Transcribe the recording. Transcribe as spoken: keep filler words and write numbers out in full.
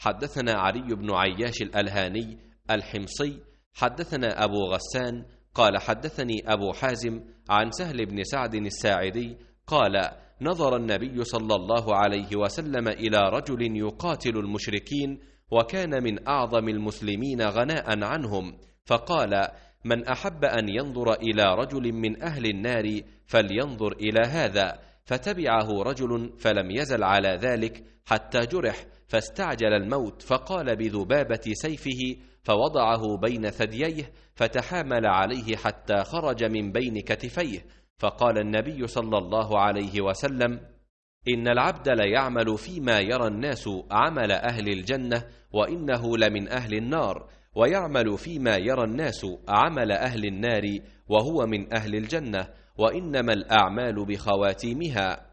حدثنا علي بن عياش الألهاني الحمصي حدثنا أبو غسان قال حدثني أبو حازم عن سهل بن سعد الساعدي قال نظر النبي صلى الله عليه وسلم إلى رجل يقاتل المشركين وكان من أعظم المسلمين غناء عنهم، فقال من أحب أن ينظر إلى رجل من أهل النار فلينظر إلى هذا، فتبعه رجل فلم يزل على ذلك حتى جرح فاستعجل الموت، فقال بذبابة سيفه فوضعه بين ثدييه فتحامل عليه حتى خرج من بين كتفيه، فقال النبي صلى الله عليه وسلم إن العبد ليعمل فيما يرى الناس عمل أهل الجنة وإنه لمن أهل النار، ويعمل فيما يرى الناس عمل أهل النار وهو من أهل الجنة، وإنما الأعمال بخواتيمها.